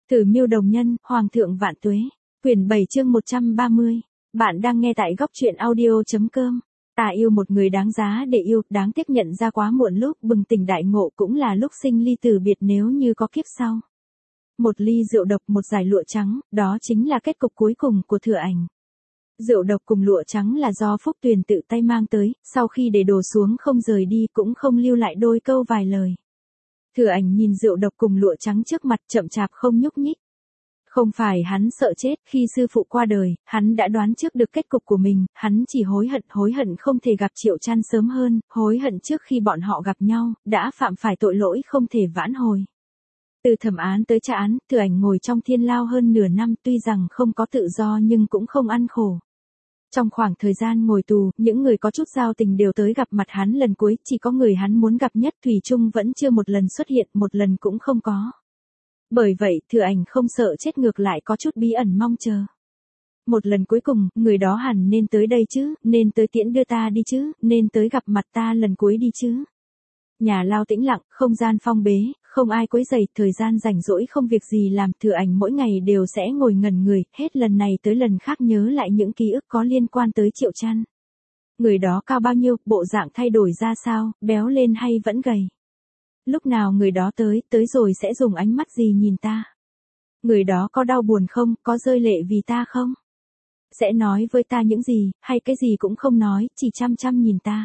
Tử Miêu Đồng Nhân, Hoàng thượng vạn tuế. Quyển 7 chương 130. Bạn đang nghe tại góc truyện audio.com. Ta yêu một người đáng giá để yêu, đáng tiếc nhận ra quá muộn, lúc bừng tỉnh đại ngộ cũng là lúc sinh ly tử biệt nếu như có kiếp sau. Một ly rượu độc, một dải lụa trắng, đó chính là kết cục cuối cùng của Thừa Ảnh. Rượu độc cùng lụa trắng là do Phúc Tuyền tự tay mang tới, sau khi để đổ xuống không rời đi cũng không lưu lại đôi câu vài lời. Thừa Ảnh nhìn rượu độc cùng lụa trắng trước mặt, chậm chạp không nhúc nhích. Không phải hắn sợ chết, khi sư phụ qua đời, hắn đã đoán trước được kết cục của mình, hắn chỉ hối hận không thể gặp Triệu Trăn sớm hơn, hối hận trước khi bọn họ gặp nhau, đã phạm phải tội lỗi không thể vãn hồi. Từ thẩm án tới tra án, Thừa Ảnh ngồi trong thiên lao hơn nửa năm, tuy rằng không có tự do nhưng cũng không ăn khổ. Trong khoảng thời gian ngồi tù, những người có chút giao tình đều tới gặp mặt hắn lần cuối, chỉ có người hắn muốn gặp nhất thủy chung vẫn chưa một lần xuất hiện, một lần cũng không có. Bởi vậy, Thừa Ảnh không sợ chết, ngược lại có chút bí ẩn mong chờ. Một lần cuối cùng, người đó hẳn nên tới đây chứ, nên tới tiễn đưa ta đi chứ, nên tới gặp mặt ta lần cuối đi chứ. Nhà lao tĩnh lặng, không gian phong bế, không ai quấy rầy, thời gian rảnh rỗi không việc gì làm, Thừa Ảnh mỗi ngày đều sẽ ngồi ngẩn người, hết lần này tới lần khác nhớ lại những ký ức có liên quan tới Triệu Trăn. Người đó cao bao nhiêu, bộ dạng thay đổi ra sao, béo lên hay vẫn gầy. Lúc nào người đó tới rồi sẽ dùng ánh mắt gì nhìn ta? Người đó có đau buồn không, có rơi lệ vì ta không? Sẽ nói với ta những gì, hay cái gì cũng không nói, chỉ chăm chăm nhìn ta.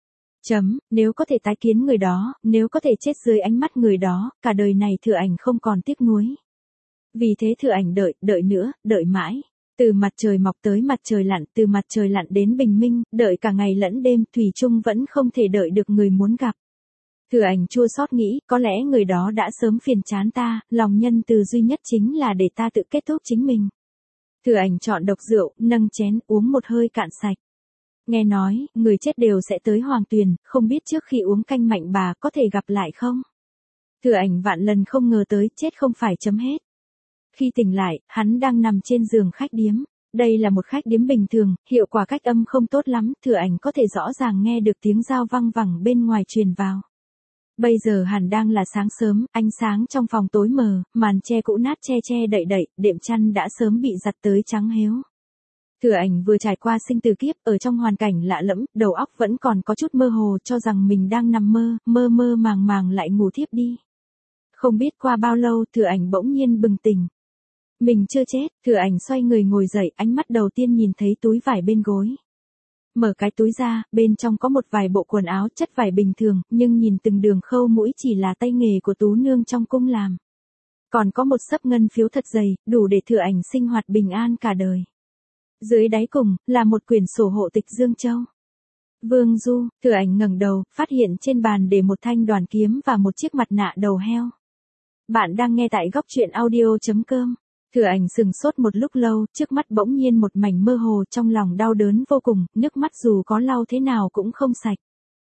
Nếu có thể tái kiến người đó, nếu có thể chết dưới ánh mắt người đó, cả đời này Thừa Ảnh không còn tiếc nuối. Vì thế Thừa Ảnh đợi nữa, đợi mãi. Từ mặt trời mọc tới mặt trời lặn, từ mặt trời lặn đến bình minh, đợi cả ngày lẫn đêm, thủy chung vẫn không thể đợi được người muốn gặp. Thừa Ảnh chua xót nghĩ, có lẽ người đó đã sớm phiền chán ta, lòng nhân từ duy nhất chính là để ta tự kết thúc chính mình. Thừa Ảnh chọn độc rượu, nâng chén, uống một hơi cạn sạch. Nghe nói, người chết đều sẽ tới Hoàng Tuyền, không biết trước khi uống canh mạnh bà có thể gặp lại không? Thừa Ảnh vạn lần không ngờ tới, chết không phải chấm hết. Khi tỉnh lại, hắn đang nằm trên giường khách điếm. Đây là một khách điếm bình thường, hiệu quả cách âm không tốt lắm, Thừa Ảnh có thể rõ ràng nghe được tiếng dao văng vẳng bên ngoài truyền vào. Bây giờ hẳn đang là sáng sớm, ánh sáng trong phòng tối mờ, màn che cũ nát che đậy, đệm chăn đã sớm bị giặt tới trắng héo. Thừa Ảnh vừa trải qua sinh tử kiếp, ở trong hoàn cảnh lạ lẫm, đầu óc vẫn còn có chút mơ hồ, cho rằng mình đang nằm mơ màng lại ngủ thiếp đi. Không biết qua bao lâu, Thừa Ảnh bỗng nhiên bừng tỉnh. Mình chưa chết, Thừa Ảnh xoay người ngồi dậy, ánh mắt đầu tiên nhìn thấy túi vải bên gối. Mở cái túi ra, bên trong có một vài bộ quần áo, chất vải bình thường, nhưng nhìn từng đường khâu mũi chỉ là tay nghề của tú nương trong cung làm. Còn có một xấp ngân phiếu thật dày, đủ để Thừa Ảnh sinh hoạt bình an cả đời. Dưới đáy cùng, là một quyển sổ hộ tịch Dương Châu. Vương Du, Thừa Ảnh ngẩng đầu, phát hiện trên bàn để một thanh đoàn kiếm và một chiếc mặt nạ đầu heo. Bạn đang nghe tại góc truyện audio.com. Thừa Ảnh sừng sốt một lúc lâu, trước mắt bỗng nhiên một mảnh mơ hồ, trong lòng đau đớn vô cùng, nước mắt dù có lau thế nào cũng không sạch.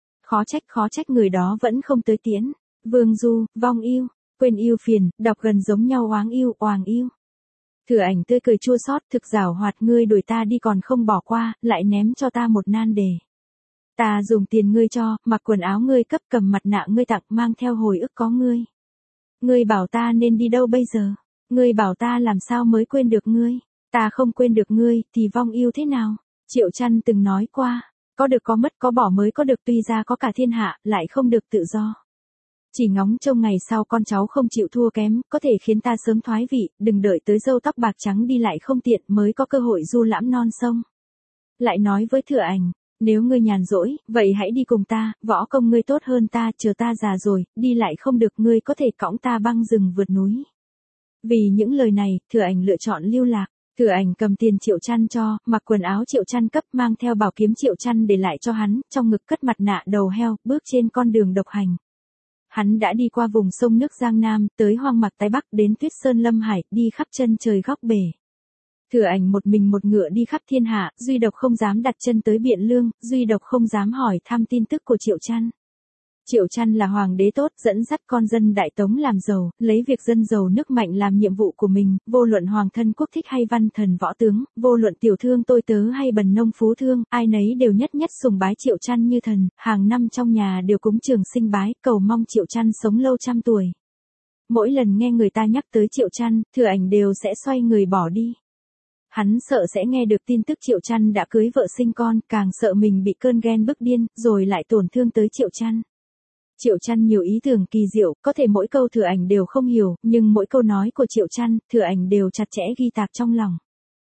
Khó trách người đó vẫn không tới tiễn. Vương Du, vong yêu, quên yêu phiền, đọc gần giống nhau, oáng yêu. Thừa Ảnh tươi cười chua xót, thực giảo hoạt, ngươi đuổi ta đi còn không bỏ qua, lại ném cho ta một nan đề. Ta dùng tiền ngươi cho, mặc quần áo ngươi cấp, cầm mặt nạ ngươi tặng, mang theo hồi ức có ngươi. Ngươi bảo ta nên đi đâu bây giờ? Ngươi bảo ta làm sao mới quên được ngươi? Ta không quên được ngươi, thì vong yêu thế nào? Triệu Trăn từng nói qua, có được có mất, có bỏ mới có được, tuy ra có cả thiên hạ, lại không được tự do. Chỉ ngóng trông ngày sau con cháu không chịu thua kém, có thể khiến ta sớm thoái vị, đừng đợi tới râu tóc bạc trắng đi lại không tiện mới có cơ hội du lãm non sông. Lại nói với Thừa Ảnh, nếu ngươi nhàn rỗi, vậy hãy đi cùng ta, võ công ngươi tốt hơn ta, chờ ta già rồi, đi lại không được, ngươi có thể cõng ta băng rừng vượt núi. Vì những lời này, Thừa Ảnh lựa chọn lưu lạc. Thừa Ảnh cầm tiền Triệu Trăn cho, mặc quần áo Triệu Trăn cấp, mang theo bảo kiếm Triệu Trăn để lại cho hắn, trong ngực cất mặt nạ đầu heo, bước trên con đường độc hành. Hắn đã đi qua vùng sông nước Giang Nam, tới hoang mạc Tây Bắc, đến Tuyết Sơn Lâm Hải, đi khắp chân trời góc bể. Thừa Ảnh một mình một ngựa đi khắp thiên hạ, duy độc không dám đặt chân tới Biện Lương, duy độc không dám hỏi thăm tin tức của Triệu Trăn. Triệu Trăn là hoàng đế tốt, dẫn dắt con dân Đại Tống làm giàu, lấy việc dân giàu nước mạnh làm nhiệm vụ của mình, vô luận hoàng thân quốc thích hay văn thần võ tướng, vô luận tiểu thương tôi tớ hay bần nông phú thương, ai nấy đều nhất sùng bái Triệu Trăn như thần, hàng năm trong nhà đều cúng trường sinh bái, cầu mong Triệu Trăn sống lâu trăm tuổi. Mỗi lần nghe người ta nhắc tới Triệu Trăn, Thừa Ảnh đều sẽ xoay người bỏ đi. Hắn sợ sẽ nghe được tin tức Triệu Trăn đã cưới vợ sinh con, càng sợ mình bị cơn ghen bức điên, rồi lại tổn thương tới Triệu Trăn. Triệu Trăn nhiều ý tưởng kỳ diệu, có thể mỗi câu Thừa Ảnh đều không hiểu, nhưng mỗi câu nói của Triệu Trăn, Thừa Ảnh đều chặt chẽ ghi tạc trong lòng.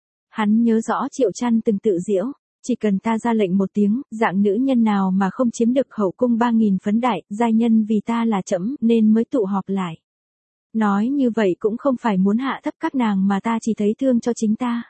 Hắn nhớ rõ Triệu Trăn từng tự giễu, chỉ cần ta ra lệnh một tiếng, dạng nữ nhân nào mà không chiếm được hậu cung 3.000 phấn đại, giai nhân vì ta là trẫm nên mới tụ họp lại. Nói như vậy cũng không phải muốn hạ thấp các nàng mà ta chỉ thấy thương cho chính ta.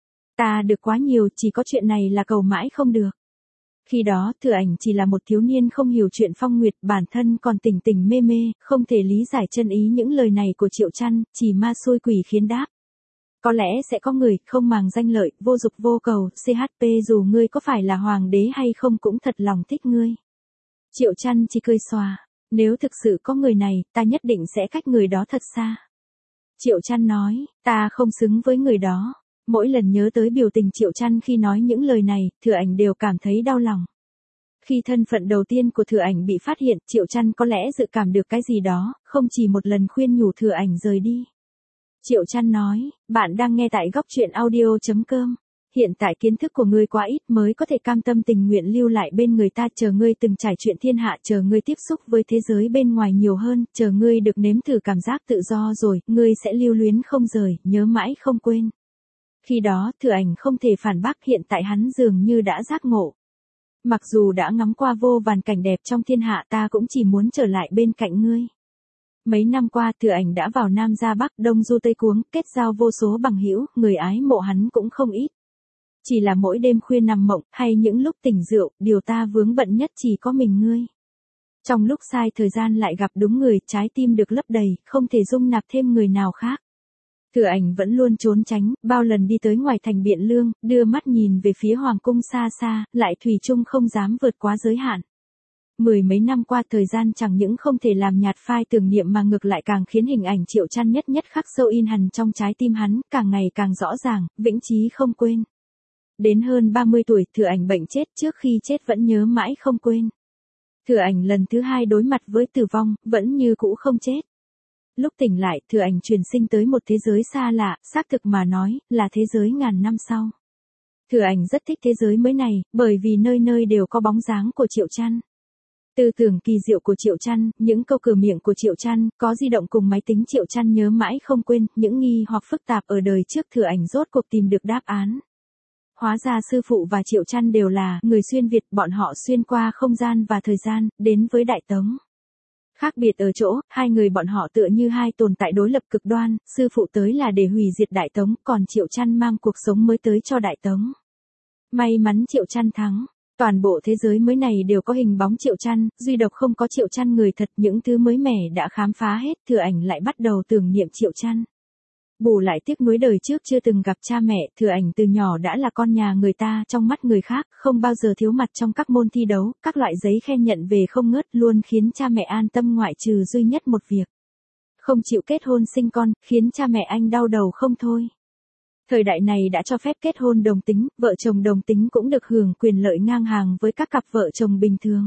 Ta được quá nhiều, chỉ có chuyện này là cầu mãi không được. Khi đó Thừa Ảnh chỉ là một thiếu niên không hiểu chuyện phong nguyệt, bản thân còn tỉnh tỉnh mê mê, không thể lý giải chân ý những lời này của Triệu Trăn, chỉ ma xui quỷ khiến đáp. Có lẽ sẽ có người không màng danh lợi, vô dục vô cầu, CHP dù ngươi có phải là hoàng đế hay không cũng thật lòng thích ngươi. Triệu Trăn chỉ cười xòa, nếu thực sự có người này, ta nhất định sẽ cách người đó thật xa. Triệu Trăn nói, ta không xứng với người đó. Mỗi lần nhớ tới biểu tình Triệu Trăn khi nói những lời này, Thừa Ảnh đều cảm thấy đau lòng. Khi thân phận đầu tiên của Thừa Ảnh bị phát hiện, Triệu Trăn có lẽ dự cảm được cái gì đó, không chỉ một lần khuyên nhủ Thừa Ảnh rời đi. Triệu Trăn nói, bạn đang nghe tại góc truyện audio.com. Hiện tại kiến thức của ngươi quá ít mới có thể cam tâm tình nguyện lưu lại bên người ta, chờ ngươi từng trải chuyện thiên hạ, chờ ngươi tiếp xúc với thế giới bên ngoài nhiều hơn, chờ ngươi được nếm thử cảm giác tự do rồi, ngươi sẽ lưu luyến không rời, nhớ mãi không quên. Khi đó Thừa Ảnh không thể phản bác, hiện tại hắn dường như đã giác ngộ. Mặc dù đã ngắm qua vô vàn cảnh đẹp trong thiên hạ, ta cũng chỉ muốn trở lại bên cạnh ngươi. Mấy năm qua Thừa Ảnh đã vào Nam ra Bắc, Đông du Tây cuống, kết giao vô số bằng hữu, người ái mộ hắn cũng không ít. Chỉ là mỗi đêm khuya nằm mộng, hay những lúc tỉnh rượu, điều ta vướng bận nhất chỉ có mình ngươi. Trong lúc sai thời gian lại gặp đúng người, trái tim được lấp đầy, không thể dung nạp thêm người nào khác. Thừa Ảnh vẫn luôn trốn tránh, bao lần đi tới ngoài thành Biện Lương, đưa mắt nhìn về phía hoàng cung xa xa, lại thủy chung không dám vượt quá giới hạn. Mười mấy năm qua thời gian chẳng những không thể làm nhạt phai tưởng niệm mà ngược lại càng khiến hình ảnh Triệu Trăn nhất nhất khắc sâu in hằn trong trái tim hắn, càng ngày càng rõ ràng, vĩnh chí không quên. Đến hơn 30 tuổi, Thừa Ảnh bệnh chết, trước khi chết vẫn nhớ mãi không quên. Thừa Ảnh lần thứ hai đối mặt với tử vong, vẫn như cũ không chết. Lúc tỉnh lại, Thừa Ảnh chuyển sinh tới một thế giới xa lạ, xác thực mà nói, là thế giới ngàn năm sau. Thừa Ảnh rất thích thế giới mới này, bởi vì nơi nơi đều có bóng dáng của Triệu Trăn. Tư tưởng kỳ diệu của Triệu Trăn, những câu cửa miệng của Triệu Trăn, có di động cùng máy tính Triệu Trăn nhớ mãi không quên, những nghi hoặc phức tạp ở đời trước Thừa Ảnh rốt cuộc tìm được đáp án. Hóa ra sư phụ và Triệu Trăn đều là người xuyên Việt, bọn họ xuyên qua không gian và thời gian, đến với Đại Tống. Khác biệt ở chỗ, hai người bọn họ tựa như hai tồn tại đối lập cực đoan, sư phụ tới là để hủy diệt Đại Tống, còn Triệu Trăn mang cuộc sống mới tới cho Đại Tống. May mắn Triệu Trăn thắng. Toàn bộ thế giới mới này đều có hình bóng Triệu Trăn, duy độc không có Triệu Trăn người thật, những thứ mới mẻ đã khám phá hết, Thừa Ảnh lại bắt đầu tưởng niệm Triệu Trăn. Bù lại tiếc nuối đời trước chưa từng gặp cha mẹ, Thừa Ảnh từ nhỏ đã là con nhà người ta, trong mắt người khác, không bao giờ thiếu mặt trong các môn thi đấu, các loại giấy khen nhận về không ngớt, luôn khiến cha mẹ an tâm, ngoại trừ duy nhất một việc. Không chịu kết hôn sinh con, khiến cha mẹ anh đau đầu không thôi. Thời đại này đã cho phép kết hôn đồng tính, vợ chồng đồng tính cũng được hưởng quyền lợi ngang hàng với các cặp vợ chồng bình thường.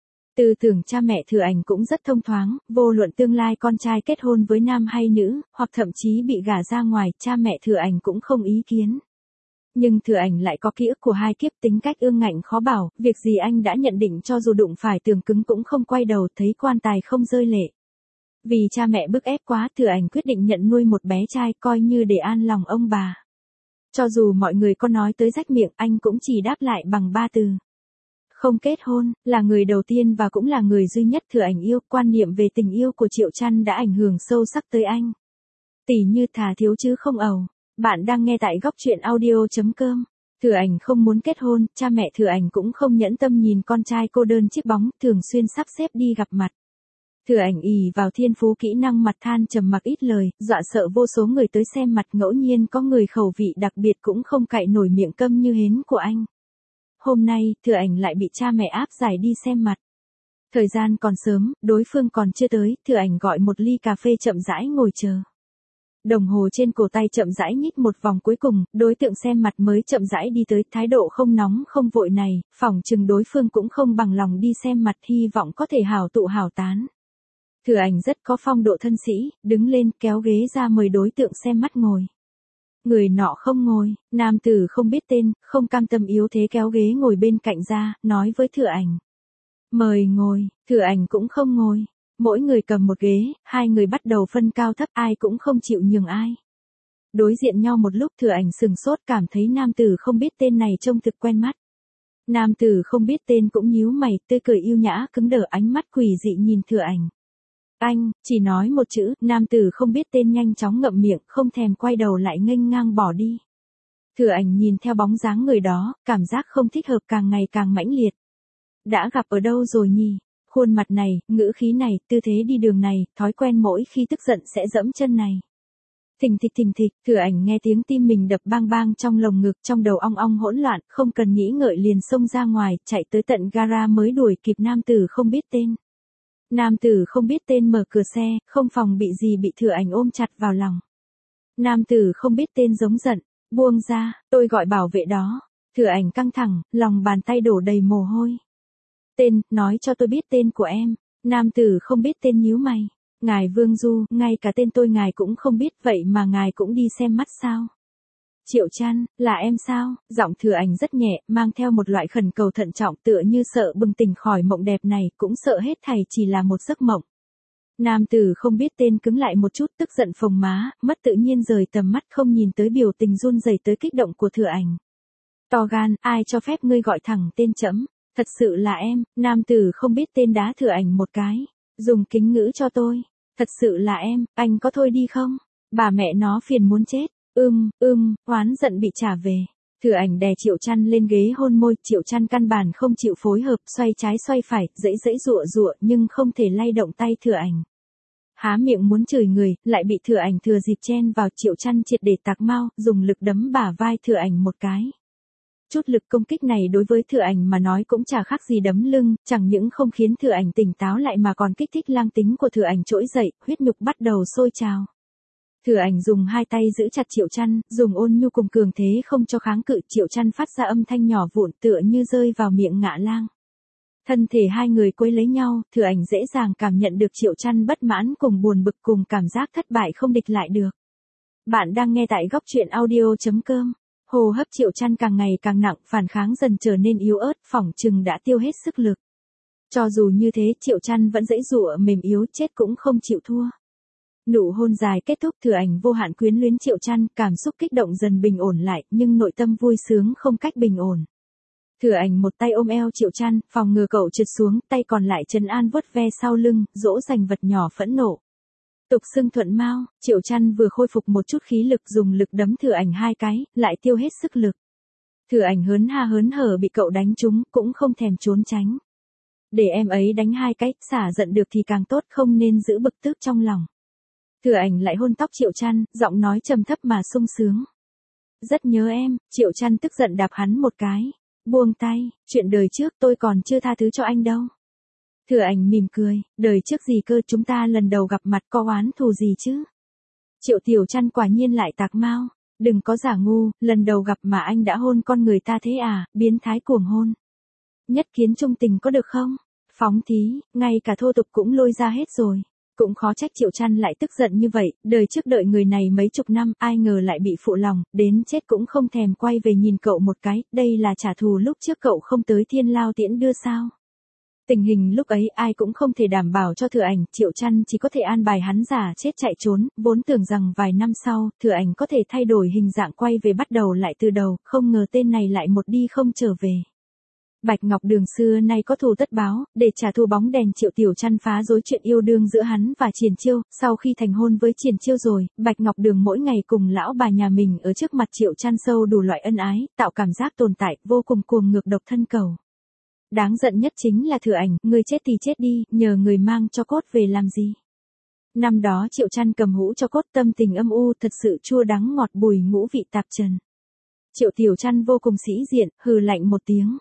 Tư tưởng cha mẹ Thừa Ảnh cũng rất thông thoáng, vô luận tương lai con trai kết hôn với nam hay nữ, hoặc thậm chí bị gả ra ngoài, cha mẹ Thừa Ảnh cũng không ý kiến. Nhưng Thừa Ảnh lại có ký ức của hai kiếp, tính cách ương ngạnh khó bảo, việc gì anh đã nhận định cho dù đụng phải tường cứng cũng không quay đầu, thấy quan tài không rơi lệ. Vì cha mẹ bức ép quá, Thừa Ảnh quyết định nhận nuôi một bé trai, coi như để an lòng ông bà. Cho dù mọi người có nói tới rách miệng, anh cũng chỉ đáp lại bằng 3 từ. Không kết hôn, là người đầu tiên và cũng là người duy nhất Thừa Ảnh yêu, quan niệm về tình yêu của Triệu Trăn đã ảnh hưởng sâu sắc tới anh. Tỉ như thà thiếu chứ không ầu. Bạn đang nghe tại góc truyện audio.com. Thừa Ảnh không muốn kết hôn, cha mẹ Thừa Ảnh cũng không nhẫn tâm nhìn con trai cô đơn chiếc bóng, thường xuyên sắp xếp đi gặp mặt. Thừa Ảnh ỷ vào thiên phú kỹ năng mặt than trầm mặc ít lời, dọa sợ vô số người tới xem mặt, ngẫu nhiên có người khẩu vị đặc biệt cũng không cạy nổi miệng câm như hến của anh. Hôm nay, Thừa Ảnh lại bị cha mẹ áp giải đi xem mặt. Thời gian còn sớm, đối phương còn chưa tới, Thừa Ảnh gọi một ly cà phê chậm rãi ngồi chờ. Đồng hồ trên cổ tay chậm rãi nhích một vòng cuối cùng, đối tượng xem mặt mới chậm rãi đi tới, thái độ không nóng không vội này, phỏng chừng đối phương cũng không bằng lòng đi xem mặt, hy vọng có thể hảo tụ hảo tán. Thừa Ảnh rất có phong độ thân sĩ, đứng lên kéo ghế ra mời đối tượng xem mắt ngồi. Người nọ không ngồi, nam tử không biết tên, không cam tâm yếu thế kéo ghế ngồi bên cạnh ra, nói với Thừa Ảnh. Mời ngồi, Thừa Ảnh cũng không ngồi. Mỗi người cầm một ghế, hai người bắt đầu phân cao thấp, ai cũng không chịu nhường ai. Đối diện nhau một lúc Thừa Ảnh sừng sốt, cảm thấy nam tử không biết tên này trông thực quen mắt. Nam tử không biết tên cũng nhíu mày, tươi cười yêu nhã, cứng đờ, ánh mắt quỷ dị nhìn Thừa Ảnh. Anh, chỉ nói một chữ, nam tử không biết tên nhanh chóng ngậm miệng, không thèm quay đầu lại nghênh ngang bỏ đi. Thừa Ảnh nhìn theo bóng dáng người đó, cảm giác không thích hợp càng ngày càng mãnh liệt. Đã gặp ở đâu rồi nhỉ? Khuôn mặt này, ngữ khí này, tư thế đi đường này, thói quen mỗi khi tức giận sẽ dẫm chân này. Thình thịch, Thừa Ảnh nghe tiếng tim mình đập bang bang trong lồng ngực, trong đầu ong ong hỗn loạn, không cần nghĩ ngợi liền xông ra ngoài, chạy tới tận gara mới đuổi kịp nam tử không biết tên. Nam tử không biết tên mở cửa xe, không phòng bị gì bị Thừa Ảnh ôm chặt vào lòng. Nam tử không biết tên giống giận, buông ra, tôi gọi bảo vệ đó. Thừa Ảnh căng thẳng, lòng bàn tay đổ đầy mồ hôi. Tên, nói cho tôi biết tên của em. Nam tử không biết tên nhíu mày. Ngài Vương Du, ngay cả tên tôi ngài cũng không biết, vậy mà ngài cũng đi xem mắt sao? Triệu Trăn, là em sao? Giọng Thừa Ảnh rất nhẹ, mang theo một loại khẩn cầu thận trọng, tựa như sợ bừng tỉnh khỏi mộng đẹp này, cũng sợ hết thảy chỉ là một giấc mộng. Nam tử không biết tên cứng lại một chút, tức giận phồng má, mất tự nhiên rời tầm mắt, không nhìn tới biểu tình run rẩy tới kích động của Thừa Ảnh. To gan, ai cho phép ngươi gọi thẳng tên trẫm? Thật sự là em. Nam tử không biết tên đá Thừa Ảnh một cái. Dùng kính ngữ cho tôi. Thật sự là em, anh có thôi đi không? Bà mẹ nó phiền muốn chết. Oán giận bị trả về. Thừa Ảnh đè Triệu Trăn lên ghế hôn môi, Triệu Trăn căn bản không chịu phối hợp, xoay trái xoay phải, dãy giụa nhưng không thể lay động tay Thừa Ảnh. Há miệng muốn chửi người, lại bị Thừa Ảnh thừa dịp chen vào, Triệu Trăn triệt để tạc mau, dùng lực đấm bả vai Thừa Ảnh một cái. Chút lực công kích này đối với Thừa Ảnh mà nói cũng chả khác gì đấm lưng, chẳng những không khiến Thừa Ảnh tỉnh táo lại mà còn kích thích lang tính của Thừa Ảnh trỗi dậy, huyết nhục bắt đầu sôi trào. Thừa Ảnh dùng hai tay giữ chặt Triệu Trăn, dùng ôn nhu cùng cường thế không cho kháng cự, Triệu Trăn phát ra âm thanh nhỏ vụn tựa như rơi vào miệng ngạ lang. Thân thể hai người quấy lấy nhau, Thừa Ảnh dễ dàng cảm nhận được Triệu Trăn bất mãn cùng buồn bực cùng cảm giác thất bại không địch lại được. Bạn đang nghe tại góc truyện audio.com. Hô hấp Triệu Trăn càng ngày càng nặng, phản kháng dần trở nên yếu ớt, phỏng chừng đã tiêu hết sức lực. Cho dù như thế, Triệu Trăn vẫn giãy giụa mềm yếu, chết cũng không chịu thua. Nụ hôn dài kết thúc, Thừa Ảnh vô hạn quyến luyến Triệu Trăn, cảm xúc kích động dần bình ổn lại, nhưng nội tâm vui sướng không cách bình ổn. Thừa Ảnh một tay ôm eo Triệu Trăn, phòng ngừa cậu trượt xuống, tay còn lại trấn an vuốt ve sau lưng, dỗ dành vật nhỏ phẫn nộ. Tục xưng thuận mau, Triệu Trăn vừa khôi phục một chút khí lực, dùng lực đấm Thừa Ảnh hai cái, lại tiêu hết sức lực. Thừa Ảnh hớn hở bị cậu đánh trúng, cũng không thèm trốn tránh. Để em ấy đánh hai cái, xả giận được thì càng tốt, không nên giữ bực tức trong lòng. Thừa Ảnh lại hôn tóc Triệu Trăn, giọng nói trầm thấp mà sung sướng. Rất nhớ em. Triệu Trăn tức giận đạp hắn một cái. Buông tay, chuyện đời trước tôi còn chưa tha thứ cho anh đâu. Thừa Ảnh mỉm cười, đời trước gì cơ, chúng ta lần đầu gặp mặt có oán thù gì chứ? Triệu Tiểu Trăn quả nhiên lại tạc mau, đừng có giả ngu, lần đầu gặp mà anh đã hôn con người ta thế à, biến thái cuồng hôn. Nhất kiến trung tình có được không? Phóng thí, ngay cả thô tục cũng lôi ra hết rồi. Cũng khó trách Triệu Trăn lại tức giận như vậy, đời trước đợi người này mấy chục năm, ai ngờ lại bị phụ lòng, đến chết cũng không thèm quay về nhìn cậu một cái, đây là trả thù lúc trước cậu không tới Thiên Lao tiễn đưa sao? Tình hình lúc ấy ai cũng không thể đảm bảo cho Thừa Ảnh, Triệu Trăn chỉ có thể an bài hắn giả chết chạy trốn, vốn tưởng rằng vài năm sau, Thừa Ảnh có thể thay đổi hình dạng quay về bắt đầu lại từ đầu, không ngờ tên này lại một đi không trở về. Bạch Ngọc Đường xưa nay có thù tất báo, để trả thù bóng đèn Triệu Tiểu Trăn phá rối chuyện yêu đương giữa hắn và Triển Chiêu, sau khi thành hôn với Triển Chiêu rồi, Bạch Ngọc Đường mỗi ngày cùng lão bà nhà mình ở trước mặt Triệu Trăn sâu đủ loại ân ái, tạo cảm giác tồn tại, vô cùng cuồng ngược độc thân cầu. Đáng giận nhất chính là Thừa Ảnh, người chết thì chết đi, nhờ người mang cho cốt về làm gì. Năm đó Triệu Trăn cầm hũ cho cốt, tâm tình âm u, thật sự chua đắng ngọt bùi ngũ vị tạp trần. Triệu Tiểu Trăn vô cùng sĩ diện, hừ lạnh một tiếng.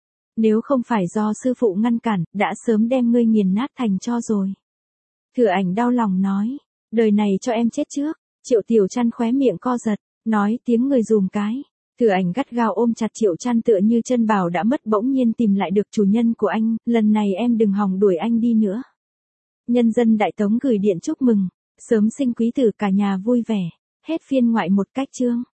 Nếu không phải do sư phụ ngăn cản, đã sớm đem ngươi nghiền nát thành tro rồi. Thừa Ảnh đau lòng nói, đời này cho em chết trước. Triệu Tiểu Trăn khóe miệng co giật, nói tiếng người dùm cái. Thừa Ảnh gắt gao ôm chặt Triệu Trăn tựa như chân bảo đã mất, bỗng nhiên tìm lại được chủ nhân của anh, lần này em đừng hòng đuổi anh đi nữa. Nhân dân Đại Tống gửi điện chúc mừng, sớm sinh quý tử cả nhà vui vẻ. Hết phiên ngoại một cách chương.